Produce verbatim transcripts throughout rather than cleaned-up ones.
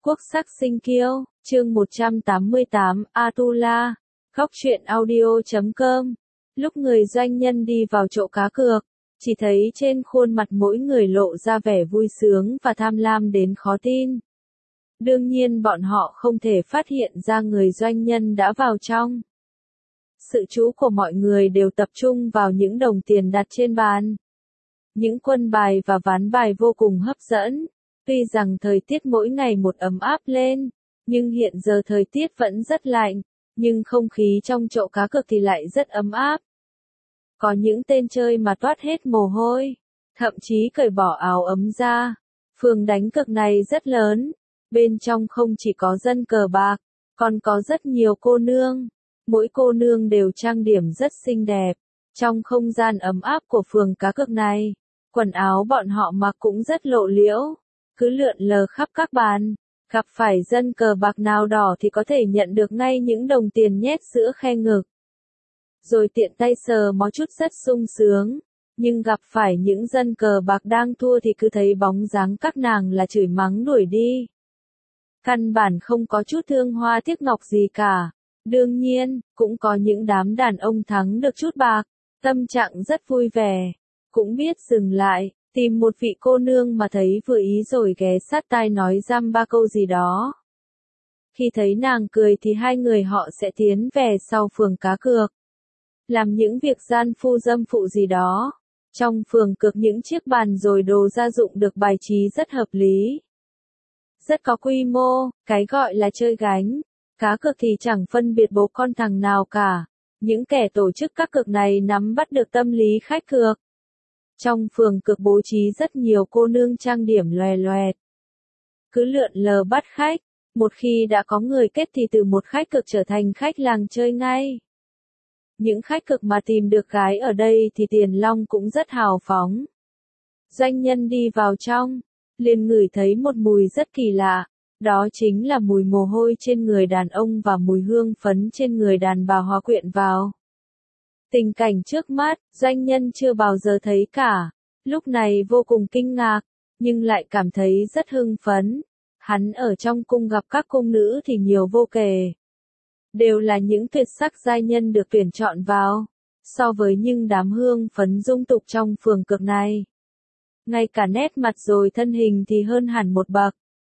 Quốc sắc sinh kiêu, chương một trăm tám mươi tám, Atula, góc truyện audio chấm com. Lúc người doanh nhân đi vào chỗ cá cược, chỉ thấy trên khuôn mặt mỗi người lộ ra vẻ vui sướng và tham lam đến khó tin. Đương nhiên bọn họ không thể phát hiện ra người doanh nhân đã vào trong. Sự chú của mọi người đều tập trung vào những đồng tiền đặt trên bàn. Những quân bài và ván bài vô cùng hấp dẫn. Tuy rằng thời tiết mỗi ngày một ấm áp lên, nhưng hiện giờ thời tiết vẫn rất lạnh, nhưng không khí trong chỗ cá cược thì lại rất ấm áp. Có những tên chơi mà toát hết mồ hôi, thậm chí cởi bỏ áo ấm ra. Phường đánh cược này rất lớn, bên trong không chỉ có dân cờ bạc, còn có rất nhiều cô nương. Mỗi cô nương đều trang điểm rất xinh đẹp. Trong không gian ấm áp của phường cá cược này, quần áo bọn họ mặc cũng rất lộ liễu, cứ lượn lờ khắp các bàn. Gặp phải dân cờ bạc nào đỏ thì có thể nhận được ngay những đồng tiền nhét giữa khe ngực. Rồi tiện tay sờ mó chút rất sung sướng. Nhưng gặp phải những dân cờ bạc đang thua thì cứ thấy bóng dáng các nàng là chửi mắng đuổi đi. Căn bản không có chút thương hoa tiếc ngọc gì cả. Đương nhiên, cũng có những đám đàn ông thắng được chút bạc, tâm trạng rất vui vẻ, cũng biết dừng lại, tìm một vị cô nương mà thấy vừa ý rồi ghé sát tai nói dăm ba câu gì đó. Khi thấy nàng cười thì hai người họ sẽ tiến về sau phường cá cược, làm những việc gian phu dâm phụ gì đó. Trong phường cược những chiếc bàn rồi đồ gia dụng được bài trí rất hợp lý, rất có quy mô, cái gọi là chơi gánh. Cá cược thì chẳng phân biệt bố con thằng nào cả. Những kẻ tổ chức các cược này nắm bắt được tâm lý khách cược. Trong phường cược bố trí rất nhiều cô nương trang điểm loè loẹt, cứ lượn lờ bắt khách. Một khi đã có người kết thì từ một khách cược trở thành khách làng chơi ngay. Những khách cược mà tìm được gái ở đây thì tiền long cũng rất hào phóng. Doanh nhân đi vào trong, liền ngửi thấy một mùi rất kỳ lạ. Đó chính là mùi mồ hôi trên người đàn ông và mùi hương phấn trên người đàn bà hòa quyện vào. Tình cảnh trước mắt, doanh nhân chưa bao giờ thấy cả. Lúc này vô cùng kinh ngạc, nhưng lại cảm thấy rất hưng phấn. Hắn ở trong cung gặp các cung nữ thì nhiều vô kể. Đều là những tuyệt sắc giai nhân được tuyển chọn vào. So với những đám hương phấn dung tục trong phường cược này, ngay cả nét mặt rồi thân hình thì hơn hẳn một bậc.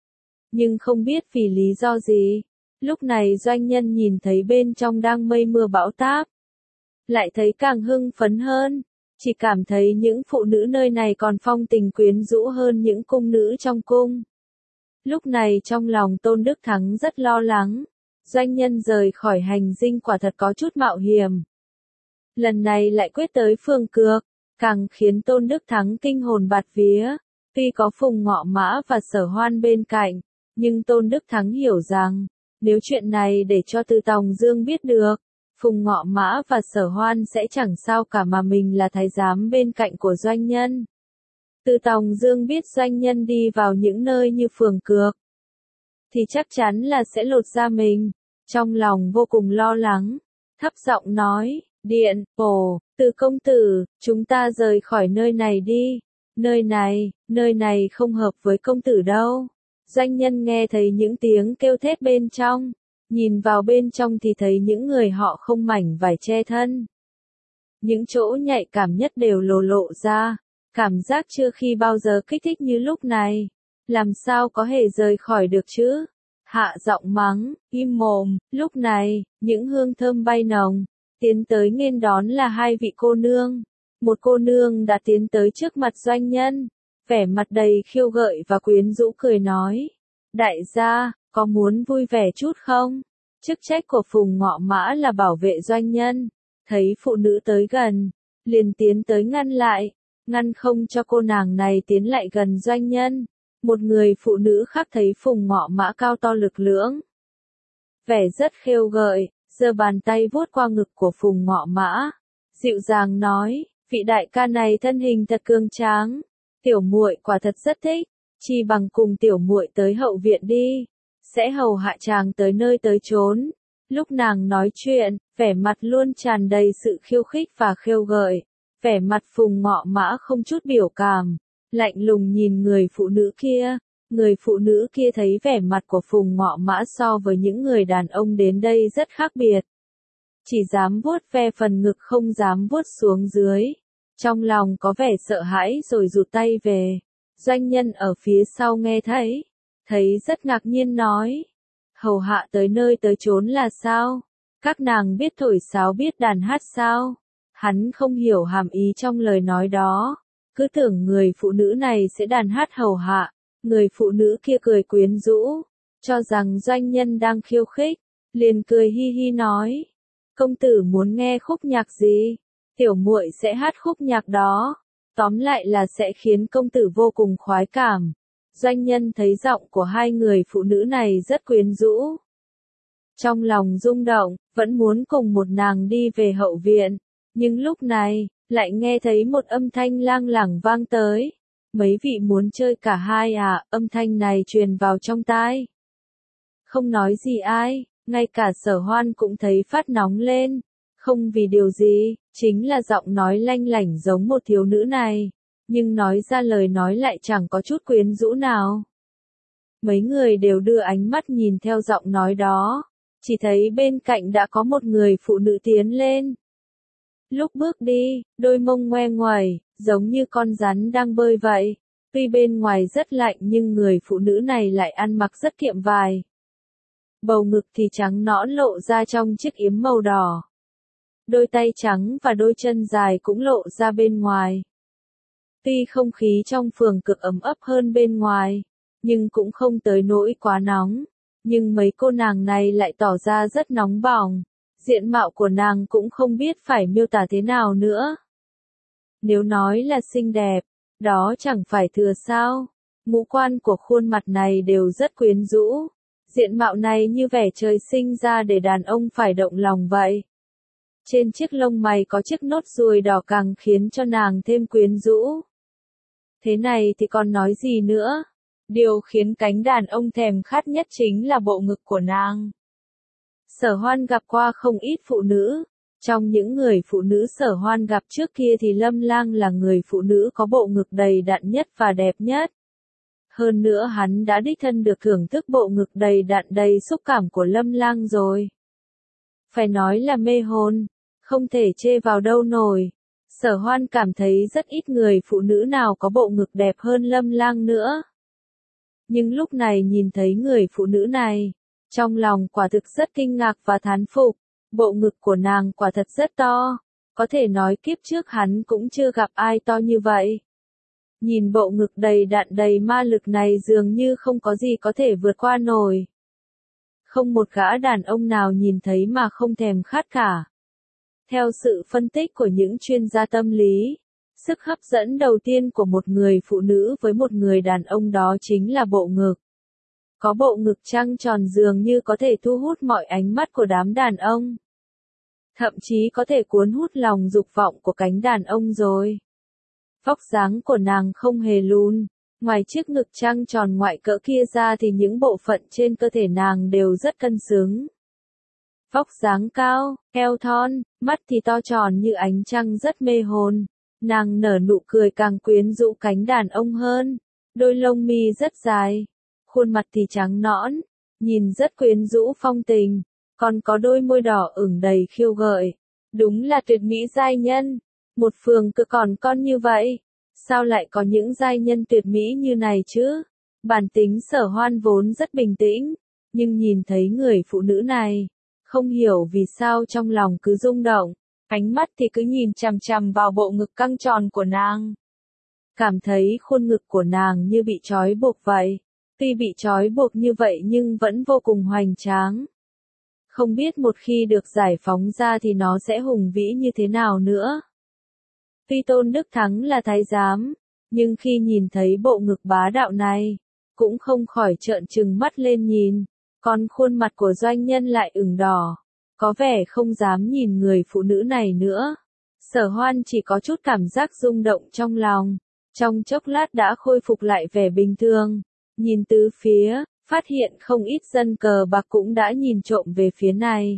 Nhưng không biết vì lý do gì, lúc này doanh nhân nhìn thấy bên trong đang mây mưa bão táp, lại thấy càng hưng phấn hơn, chỉ cảm thấy những phụ nữ nơi này còn phong tình quyến rũ hơn những cung nữ trong cung. Lúc này trong lòng Tôn Đức Thắng rất lo lắng, doanh nhân rời khỏi hành dinh quả thật có chút mạo hiểm. Lần này lại quyết tới phường cược, càng khiến Tôn Đức Thắng kinh hồn bạt vía. Tuy có Phùng Ngọ Mã và Sở Hoan bên cạnh, nhưng Tôn Đức Thắng hiểu rằng, nếu chuyện này để cho Từ Tòng Dương biết được, Phùng Ngọ Mã và Sở Hoan sẽ chẳng sao cả mà mình là thái giám bên cạnh của doanh nhân. Từ Tòng Dương biết doanh nhân đi vào những nơi như phường cược, thì chắc chắn là sẽ lột da mình. Trong lòng vô cùng lo lắng, thấp giọng nói, điện, ồ, Từ công tử, chúng ta rời khỏi nơi này đi. Nơi này, nơi này không hợp với công tử đâu. Doanh nhân nghe thấy những tiếng kêu thét bên trong, nhìn vào bên trong thì thấy những người họ không mảnh vải che thân. Những chỗ nhạy cảm nhất đều lộ lộ ra, cảm giác chưa khi bao giờ kích thích như lúc này. Làm sao có thể rời khỏi được chứ? Hạ giọng mắng, im mồm. Lúc này, những hương thơm bay nồng, tiến tới nghênh đón là hai vị cô nương. Một cô nương đã tiến tới trước mặt doanh nhân, vẻ mặt đầy khiêu gợi và quyến rũ cười nói, đại gia, có muốn vui vẻ chút không? Chức trách của Phùng Ngọ Mã là bảo vệ doanh nhân, thấy phụ nữ tới gần, liền tiến tới ngăn lại, ngăn không cho cô nàng này tiến lại gần doanh nhân. Một người phụ nữ khác thấy Phùng Ngọ Mã cao to lực lưỡng, vẻ rất khiêu gợi, giơ bàn tay vuốt qua ngực của Phùng Ngọ Mã, dịu dàng nói, vị đại ca này thân hình thật cường tráng, tiểu muội quả thật rất thích, chi bằng cùng tiểu muội tới hậu viện đi, sẽ hầu hạ chàng tới nơi tới chốn. Lúc nàng nói chuyện, vẻ mặt luôn tràn đầy sự khiêu khích và khiêu gợi, vẻ mặt Phùng Ngọ Mã không chút biểu cảm, lạnh lùng nhìn người phụ nữ kia, Người phụ nữ kia thấy vẻ mặt của Phùng Ngọ Mã so với những người đàn ông đến đây rất khác biệt. Chỉ dám vuốt ve phần ngực không dám vuốt xuống dưới. Trong lòng có vẻ sợ hãi rồi rụt tay về. Doanh nhân ở phía sau nghe thấy. Thấy rất ngạc nhiên nói. Hầu hạ tới nơi tới chốn là sao? Các nàng biết thổi sáo biết đàn hát sao? Hắn không hiểu hàm ý trong lời nói đó. Cứ tưởng người phụ nữ này sẽ đàn hát hầu hạ. Người phụ nữ kia cười quyến rũ. Cho rằng doanh nhân đang khiêu khích. Liền cười hi hi nói. Công tử muốn nghe khúc nhạc gì? Tiểu muội sẽ hát khúc nhạc đó. Tóm lại là sẽ khiến công tử vô cùng khoái cảm. Doanh nhân thấy giọng của hai người phụ nữ này rất quyến rũ. Trong lòng rung động, vẫn muốn cùng một nàng đi về hậu viện. Nhưng lúc này, lại nghe thấy một âm thanh lang lảng vang tới. Mấy vị muốn chơi cả hai à? Âm thanh này truyền vào trong tai. Không nói gì ai, ngay cả Sở Hoan cũng thấy phát nóng lên. Không vì điều gì, chính là giọng nói lanh lảnh giống một thiếu nữ này. Nhưng nói ra lời nói lại chẳng có chút quyến rũ nào. Mấy người đều đưa ánh mắt nhìn theo giọng nói đó. Chỉ thấy bên cạnh đã có một người phụ nữ tiến lên. Lúc bước đi, đôi mông ngoe ngoẩy, giống như con rắn đang bơi vậy. Tuy bên ngoài rất lạnh nhưng người phụ nữ này lại ăn mặc rất kiệm vải. Bầu ngực thì trắng nõn lộ ra trong chiếc yếm màu đỏ. Đôi tay trắng và đôi chân dài cũng lộ ra bên ngoài. Tuy không khí trong phường cực ấm ấp hơn bên ngoài, nhưng cũng không tới nỗi quá nóng. Nhưng mấy cô nàng này lại tỏ ra rất nóng bỏng. Diện mạo của nàng cũng không biết phải miêu tả thế nào nữa. Nếu nói là xinh đẹp, đó chẳng phải thừa sao. Ngũ quan của khuôn mặt này đều rất quyến rũ. Diện mạo này như vẻ trời sinh ra để đàn ông phải động lòng vậy. Trên chiếc lông mày có chiếc nốt ruồi đỏ càng khiến cho nàng thêm quyến rũ. Thế này thì còn nói gì nữa? Điều khiến cánh đàn ông thèm khát nhất chính là bộ ngực của nàng. Sở Hoan gặp qua không ít phụ nữ. Trong những người phụ nữ Sở Hoan gặp trước kia thì Lâm Lang là người phụ nữ có bộ ngực đầy đặn nhất và đẹp nhất. Hơn nữa hắn đã đích thân được thưởng thức bộ ngực đầy đặn đầy xúc cảm của Lâm Lang rồi. Phải nói là mê hồn, không thể chê vào đâu nổi. Sở Hoan cảm thấy rất ít người phụ nữ nào có bộ ngực đẹp hơn Lâm Lang nữa. Nhưng lúc này nhìn thấy người phụ nữ này, trong lòng quả thực rất kinh ngạc và thán phục. Bộ ngực của nàng quả thật rất to, có thể nói kiếp trước hắn cũng chưa gặp ai to như vậy. Nhìn bộ ngực đầy đặn đầy ma lực này dường như không có gì có thể vượt qua nổi. Không một gã đàn ông nào nhìn thấy mà không thèm khát cả. Theo sự phân tích của những chuyên gia tâm lý, sức hấp dẫn đầu tiên của một người phụ nữ với một người đàn ông đó chính là bộ ngực. Có bộ ngực trăng tròn dường như có thể thu hút mọi ánh mắt của đám đàn ông. Thậm chí có thể cuốn hút lòng dục vọng của cánh đàn ông rồi. Vóc dáng của nàng không hề lùn, ngoài chiếc ngực trăng tròn ngoại cỡ kia ra thì những bộ phận trên cơ thể nàng đều rất cân xứng. Vóc dáng cao, eo thon, mắt thì to tròn như ánh trăng rất mê hồn. Nàng nở nụ cười càng quyến rũ cánh đàn ông hơn. Đôi lông mi rất dài, khuôn mặt thì trắng nõn, nhìn rất quyến rũ phong tình, còn có đôi môi đỏ ửng đầy khiêu gợi. Đúng là tuyệt mỹ giai nhân. Một phường cứ còn con như vậy, sao lại có những giai nhân tuyệt mỹ như này chứ? Bản tính Sở Hoan vốn rất bình tĩnh, nhưng nhìn thấy người phụ nữ này, không hiểu vì sao trong lòng cứ rung động, ánh mắt thì cứ nhìn chằm chằm vào bộ ngực căng tròn của nàng. Cảm thấy khuôn ngực của nàng như bị trói buộc vậy, tuy bị trói buộc như vậy nhưng vẫn vô cùng hoành tráng. Không biết một khi được giải phóng ra thì nó sẽ hùng vĩ như thế nào nữa. Tuy Tôn Đức Thắng là thái giám, nhưng khi nhìn thấy bộ ngực bá đạo này, cũng không khỏi trợn trừng mắt lên nhìn, còn khuôn mặt của doanh nhân lại ửng đỏ, có vẻ không dám nhìn người phụ nữ này nữa. Sở Hoan chỉ có chút cảm giác rung động trong lòng, trong chốc lát đã khôi phục lại vẻ bình thường, nhìn tứ phía, phát hiện không ít dân cờ bạc cũng đã nhìn trộm về phía này.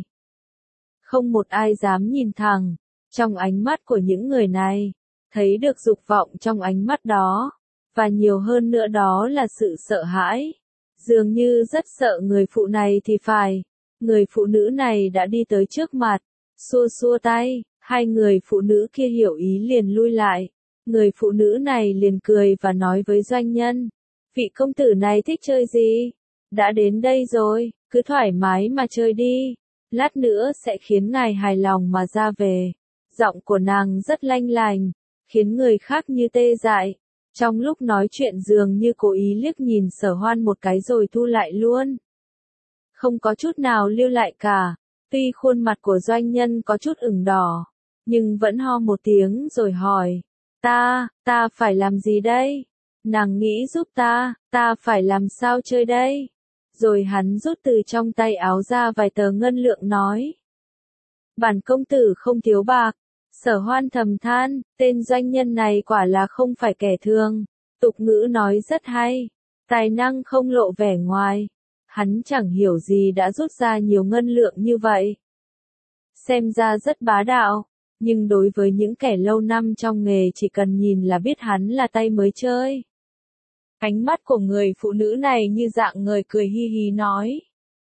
Không một ai dám nhìn thẳng. Trong ánh mắt của những người này, thấy được dục vọng trong ánh mắt đó, và nhiều hơn nữa đó là sự sợ hãi. Dường như rất sợ người phụ này thì phải. Người phụ nữ này đã đi tới trước mặt, xua xua tay, hai người phụ nữ kia hiểu ý liền lui lại. Người phụ nữ này liền cười và nói với doanh nhân, vị công tử này thích chơi gì? Đã đến đây rồi, cứ thoải mái mà chơi đi, lát nữa sẽ khiến ngài hài lòng mà ra về. Giọng của nàng rất lanh lành, khiến người khác như tê dại. Trong lúc nói chuyện dường như cố ý liếc nhìn Sở Hoan một cái rồi thu lại luôn. Không có chút nào lưu lại cả. Tuy khuôn mặt của doanh nhân có chút ửng đỏ, nhưng vẫn ho một tiếng rồi hỏi, ta, ta phải làm gì đây? Nàng nghĩ giúp ta, ta phải làm sao chơi đây? Rồi hắn rút từ trong tay áo ra vài tờ ngân lượng nói. Bản công tử không thiếu bạc. Sở Hoan thầm than, tên doanh nhân này quả là không phải kẻ thường. Tục ngữ nói rất hay, tài năng không lộ vẻ ngoài. Hắn chẳng hiểu gì đã rút ra nhiều ngân lượng như vậy. Xem ra rất bá đạo, nhưng đối với những kẻ lâu năm trong nghề chỉ cần nhìn là biết hắn là tay mới chơi. Ánh mắt của người phụ nữ này như dạng người cười hi hí nói.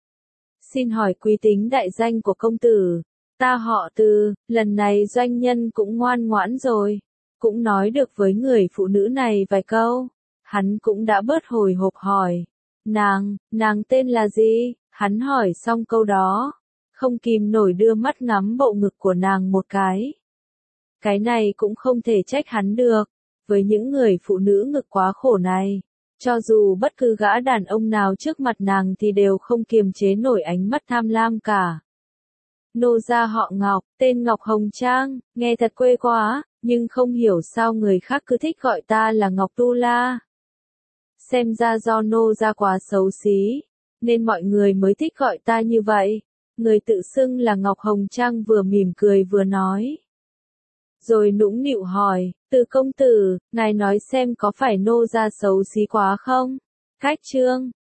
Xin hỏi quý tính đại danh của công tử, ta họ Từ. Lần này doanh nhân cũng ngoan ngoãn rồi, cũng nói được với người phụ nữ này vài câu. Hắn cũng đã bớt hồi hộp hỏi. Nàng, nàng tên là gì? Hắn hỏi xong câu đó, không kìm nổi đưa mắt ngắm bộ ngực của nàng một cái. Cái này cũng không thể trách hắn được, với những người phụ nữ ngực quá khổ này. Cho dù bất cứ gã đàn ông nào trước mặt nàng thì đều không kiềm chế nổi ánh mắt tham lam cả. Nô gia họ Ngọc, tên Ngọc Hồng Trang, nghe thật quê quá, nhưng không hiểu sao người khác cứ thích gọi ta là Ngọc Tu La. Xem ra do nô gia quá xấu xí, nên mọi người mới thích gọi ta như vậy. Người tự xưng là Ngọc Hồng Trang vừa mỉm cười vừa nói. Rồi nũng nịu hỏi, Từ công tử, ngài nói xem có phải nô gia xấu xí quá không? Khách chương,